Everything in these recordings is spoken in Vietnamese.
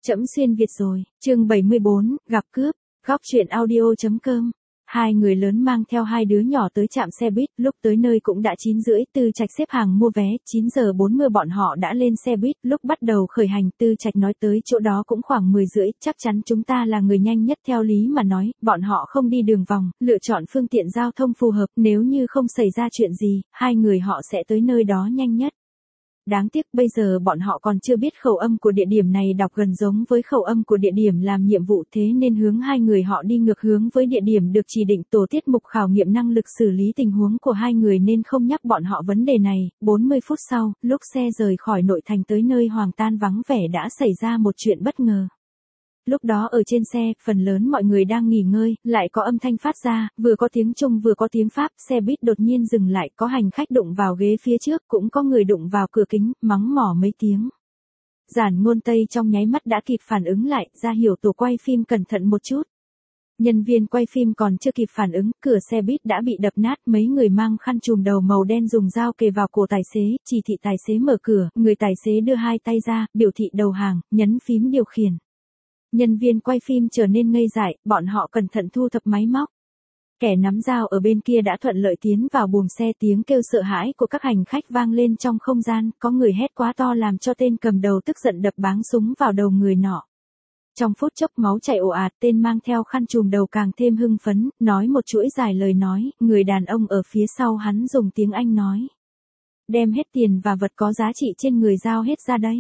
Trẫm xuyên Việt rồi, chương 74, gặp cướp, góc truyện audio.com. Hai người lớn mang theo hai đứa nhỏ tới trạm xe buýt, lúc tới nơi cũng đã 9:30, Tư Trạch xếp hàng mua vé, 9:40 bọn họ đã lên xe buýt, lúc bắt đầu khởi hành, Tư Trạch nói tới chỗ đó cũng khoảng 10:30, chắc chắn chúng ta là người nhanh nhất theo lý mà nói, bọn họ không đi đường vòng, lựa chọn phương tiện giao thông phù hợp, nếu như không xảy ra chuyện gì, hai người họ sẽ tới nơi đó nhanh nhất. Đáng tiếc bây giờ bọn họ còn chưa biết khẩu âm của địa điểm này đọc gần giống với khẩu âm của địa điểm làm nhiệm vụ, thế nên hướng hai người họ đi ngược hướng với địa điểm được chỉ định. Tổ tiết mục khảo nghiệm năng lực xử lý tình huống của hai người nên không nhắc bọn họ vấn đề này. 40 phút sau, lúc xe rời khỏi nội thành tới nơi Hoàng Tan vắng vẻ đã xảy ra một chuyện bất ngờ. Lúc đó ở trên xe, phần lớn mọi người đang nghỉ ngơi, lại có âm thanh phát ra, vừa có tiếng Trung vừa có tiếng Pháp, xe buýt đột nhiên dừng lại, có hành khách đụng vào ghế phía trước, cũng có người đụng vào cửa kính, mắng mỏ mấy tiếng. Giản Ngôn Tây trong nháy mắt đã kịp phản ứng lại, ra hiệu tổ quay phim cẩn thận một chút. Nhân viên quay phim còn chưa kịp phản ứng, cửa xe buýt đã bị đập nát, mấy người mang khăn trùm đầu màu đen dùng dao kề vào cổ tài xế, chỉ thị tài xế mở cửa, người tài xế đưa hai tay ra, biểu thị đầu hàng, nhấn phím điều khiển. Nhân viên quay phim trở nên ngây dại, bọn họ cẩn thận thu thập máy móc. Kẻ nắm dao ở bên kia đã thuận lợi tiến vào buồng xe, tiếng kêu sợ hãi của các hành khách vang lên trong không gian, có người hét quá to làm cho tên cầm đầu tức giận đập báng súng vào đầu người nọ. Trong phút chốc máu chảy ồ ạt, tên mang theo khăn trùm đầu càng thêm hưng phấn, nói một chuỗi dài lời nói, người đàn ông ở phía sau hắn dùng tiếng Anh nói. Đem hết tiền và vật có giá trị trên người giao hết ra đây.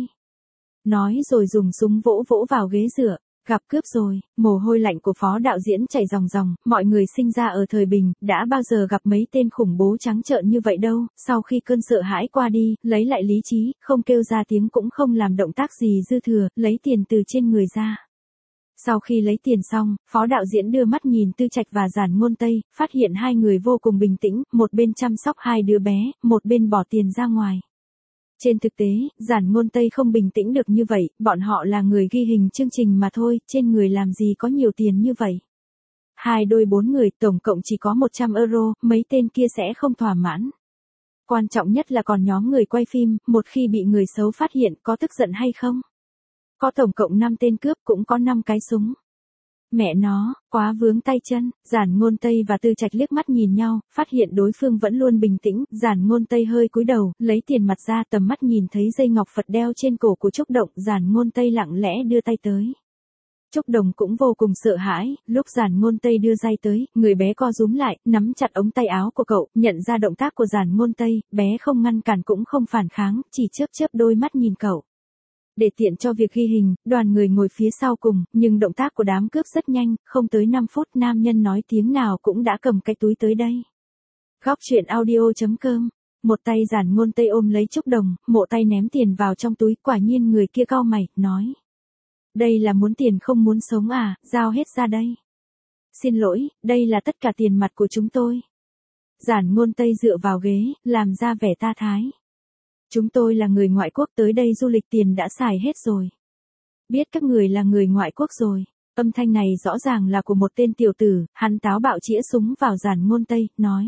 Nói rồi dùng súng vỗ vỗ vào ghế dựa. Gặp cướp rồi, mồ hôi lạnh của phó đạo diễn chảy ròng ròng, mọi người sinh ra ở thời bình, đã bao giờ gặp mấy tên khủng bố trắng trợn như vậy đâu, sau khi cơn sợ hãi qua đi, lấy lại lý trí, không kêu ra tiếng cũng không làm động tác gì dư thừa, lấy tiền từ trên người ra. Sau khi lấy tiền xong, phó đạo diễn đưa mắt nhìn Tư Trạch và Giản Ngôn Tây, phát hiện hai người vô cùng bình tĩnh, một bên chăm sóc hai đứa bé, một bên bỏ tiền ra ngoài. Trên thực tế, Giản Ngôn Tây không bình tĩnh được như vậy, bọn họ là người ghi hình chương trình mà thôi, trên người làm gì có nhiều tiền như vậy. Hai đôi 4 người, tổng cộng chỉ có 100 euro, mấy tên kia sẽ không thỏa mãn. Quan trọng nhất là còn nhóm người quay phim, một khi bị người xấu phát hiện có tức giận hay không? Có tổng cộng 5 tên cướp cũng có 5 cái súng. Mẹ nó, quá vướng tay chân, Giản Ngôn Tây và Tư Trạch liếc mắt nhìn nhau, phát hiện đối phương vẫn luôn bình tĩnh, Giản Ngôn Tây hơi cúi đầu, lấy tiền mặt ra, tầm mắt nhìn thấy dây ngọc Phật đeo trên cổ của Trúc Động, Giản Ngôn Tây lặng lẽ đưa tay tới. Trúc Đồng cũng vô cùng sợ hãi, lúc Giản Ngôn Tây đưa tay tới, người bé co rúm lại, nắm chặt ống tay áo của cậu, nhận ra động tác của Giản Ngôn Tây, bé không ngăn cản cũng không phản kháng, chỉ chớp chớp đôi mắt nhìn cậu. Để tiện cho việc ghi hình, đoàn người ngồi phía sau cùng, nhưng động tác của đám cướp rất nhanh, không tới 5 phút nam nhân nói tiếng nào cũng đã cầm cái túi tới đây. Góc truyện audio.com. Một tay Giản Ngôn Tây ôm lấy Trúc Đồng, một tay ném tiền vào trong túi, quả nhiên người kia cau mày, nói. Đây là muốn tiền không muốn sống à, giao hết ra đây. Xin lỗi, đây là tất cả tiền mặt của chúng tôi. Giản Ngôn Tây dựa vào ghế, làm ra vẻ ta thái. Chúng tôi là người ngoại quốc tới đây du lịch, tiền đã xài hết rồi. Biết các người là người ngoại quốc rồi. Âm thanh này rõ ràng là của một tên tiểu tử, hắn táo bạo chĩa súng vào Giản Ngôn Tây, nói.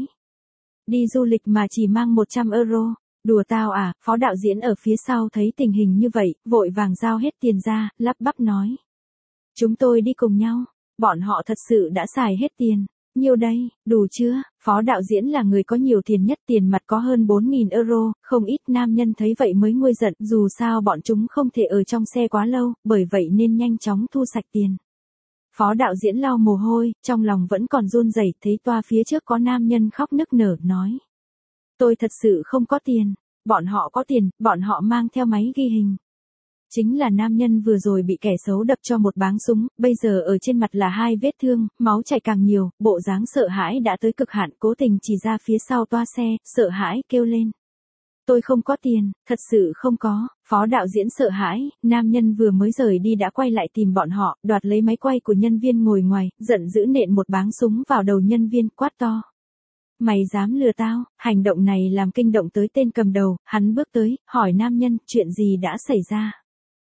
Đi du lịch mà chỉ mang 100 euro, đùa tao à, phó đạo diễn ở phía sau thấy tình hình như vậy, vội vàng giao hết tiền ra, lắp bắp nói. Chúng tôi đi cùng nhau, bọn họ thật sự đã xài hết tiền. Nhiêu đây, đủ chưa? Phó đạo diễn là người có nhiều tiền nhất, tiền mặt có hơn 4.000 euro, không ít. Nam nhân thấy vậy mới nguôi giận, dù sao bọn chúng không thể ở trong xe quá lâu, bởi vậy nên nhanh chóng thu sạch tiền. Phó đạo diễn lau mồ hôi, trong lòng vẫn còn run rẩy, thấy toa phía trước có nam nhân khóc nức nở, nói. Tôi thật sự không có tiền, bọn họ có tiền, bọn họ mang theo máy ghi hình. Chính là nam nhân vừa rồi bị kẻ xấu đập cho một báng súng, bây giờ ở trên mặt là 2 vết thương, máu chảy càng nhiều, bộ dáng sợ hãi đã tới cực hạn, cố tình chỉ ra phía sau toa xe, sợ hãi kêu lên. Tôi không có tiền, thật sự không có. Phó đạo diễn sợ hãi, nam nhân vừa mới rời đi đã quay lại tìm bọn họ, đoạt lấy máy quay của nhân viên ngồi ngoài, giận dữ nện một báng súng vào đầu nhân viên, quát to. Mày dám lừa tao? Hành động này làm kinh động tới tên cầm đầu, hắn bước tới, hỏi nam nhân, chuyện gì đã xảy ra?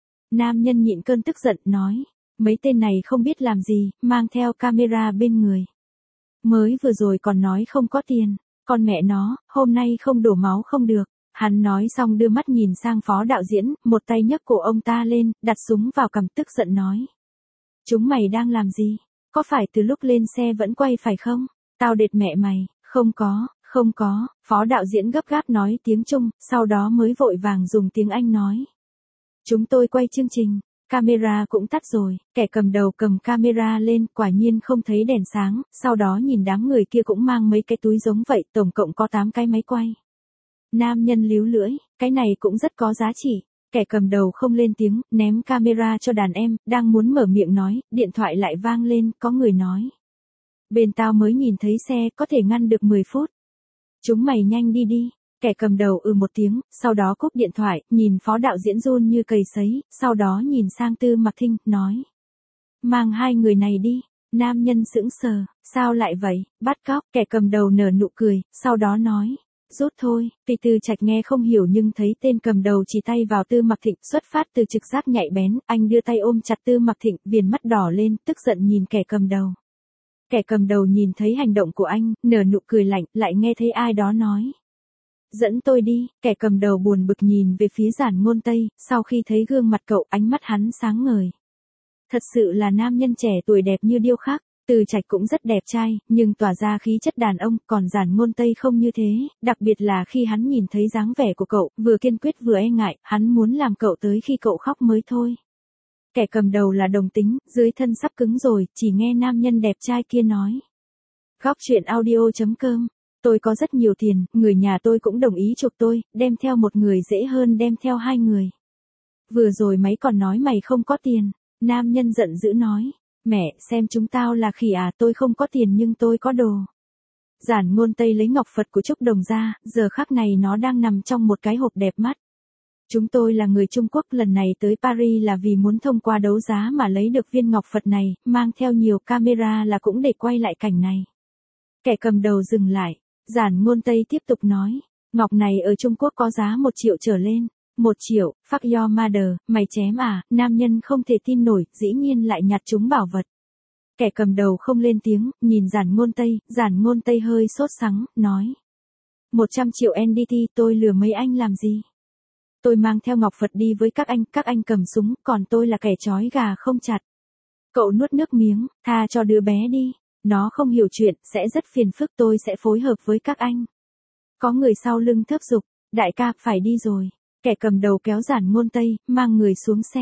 Nam nhân nhịn cơn tức giận, nói, mấy tên này không biết làm gì, mang theo camera bên người. Mới vừa rồi còn nói không có tiền, con mẹ nó, hôm nay không đổ máu không được. Hắn nói xong đưa mắt nhìn sang phó đạo diễn, một tay nhấc cổ ông ta lên, đặt súng vào cằm tức giận nói. Chúng mày đang làm gì? Có phải từ lúc lên xe vẫn quay phải không? Tao đệt mẹ mày, không có, phó đạo diễn gấp gáp nói tiếng Trung, sau đó mới vội vàng dùng tiếng Anh nói. Chúng tôi quay chương trình, camera cũng tắt rồi, kẻ cầm đầu cầm camera lên, quả nhiên không thấy đèn sáng, sau đó nhìn đám người kia cũng mang mấy cái túi giống vậy, tổng cộng có 8 cái máy quay. Nam nhân líu lưỡi, cái này cũng rất có giá trị. Kẻ cầm đầu không lên tiếng, ném camera cho đàn em, đang muốn mở miệng nói, điện thoại lại vang lên, có người nói. Bên tao mới nhìn thấy xe, có thể ngăn được 10 phút. Chúng mày nhanh đi đi. Kẻ cầm đầu một tiếng, sau đó cúp điện thoại, nhìn phó đạo diễn run như cầy sấy, sau đó nhìn sang Tư Mặc Thinh, nói. Mang 2 người này đi. Nam nhân sững sờ, sao lại vậy, bắt cóc, kẻ cầm đầu nở nụ cười, sau đó nói. Rút thôi, Vì Tư Trạch nghe không hiểu nhưng thấy tên cầm đầu chỉ tay vào Tư Mặc Thịnh, xuất phát từ trực giác nhạy bén, anh đưa tay ôm chặt Tư Mặc Thịnh, viền mắt đỏ lên, tức giận nhìn kẻ cầm đầu. Kẻ cầm đầu nhìn thấy hành động của anh, nở nụ cười lạnh, lại nghe thấy ai đó nói. Dẫn tôi đi, kẻ cầm đầu buồn bực nhìn về phía Giản Ngôn Tây, sau khi thấy gương mặt cậu, ánh mắt hắn sáng ngời. Thật sự là nam nhân trẻ tuổi đẹp như điêu khắc. Từ Trạch cũng rất đẹp trai, nhưng tỏa ra khí chất đàn ông, còn Giản Ngôn Tây không như thế, đặc biệt là khi hắn nhìn thấy dáng vẻ của cậu, vừa kiên quyết vừa e ngại, hắn muốn làm cậu tới khi cậu khóc mới thôi. Kẻ cầm đầu là đồng tính, dưới thân sắp cứng rồi, chỉ nghe nam nhân đẹp trai kia nói. Góc truyện audio.com, tôi có rất nhiều tiền, người nhà tôi cũng đồng ý chuộc tôi, đem theo một người dễ hơn đem theo 2 người. Vừa rồi máy còn nói mày không có tiền, nam nhân giận dữ nói. Mẹ, xem chúng tao là khỉ à, tôi không có tiền nhưng tôi có đồ. Giản Ngôn Tây lấy ngọc Phật của Trúc Đồng ra, giờ khắc này nó đang nằm trong một cái hộp đẹp mắt. Chúng tôi là người Trung Quốc, lần này tới Paris là vì muốn thông qua đấu giá mà lấy được viên ngọc Phật này, mang theo nhiều camera là cũng để quay lại cảnh này. Kẻ cầm đầu dừng lại, Giản Ngôn Tây tiếp tục nói, ngọc này ở Trung Quốc có giá 1 triệu trở lên. 1 triệu, fuck your mother, mày chém à, nam nhân không thể tin nổi, dĩ nhiên lại nhặt chúng bảo vật. Kẻ cầm đầu không lên tiếng, nhìn Giản Ngôn Tây hơi sốt sắng, nói. 100 triệu NDT tôi lừa mấy anh làm gì? Tôi mang theo ngọc Phật đi với các anh cầm súng, còn tôi là kẻ trói gà không chặt. Cậu nuốt nước miếng, tha cho đứa bé đi, nó không hiểu chuyện, sẽ rất phiền phức, tôi sẽ phối hợp với các anh. Có người sau lưng thúc giục, đại ca, phải đi rồi. Kẻ cầm đầu kéo Giản Ngôn Tây, mang người xuống xe.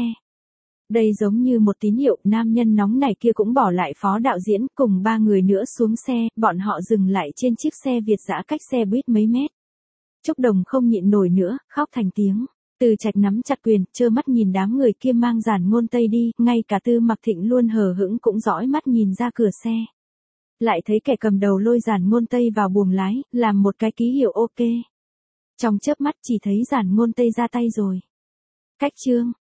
Đây giống như một tín hiệu, nam nhân nóng này kia cũng bỏ lại phó đạo diễn, cùng 3 người nữa xuống xe, bọn họ dừng lại trên chiếc xe Việt dã cách xe buýt mấy mét. Trúc Đồng không nhịn nổi nữa, khóc thành tiếng. Từ Trạch nắm chặt quyền, trơ mắt nhìn đám người kia mang Giản Ngôn Tây đi, ngay cả Tư Mặc Thịnh luôn hờ hững cũng dõi mắt nhìn ra cửa xe. Lại thấy kẻ cầm đầu lôi Giản Ngôn Tây vào buồng lái, làm một cái ký hiệu ok. Trong chớp mắt chỉ thấy Giản Ngôn Tây ra tay rồi. Cách chương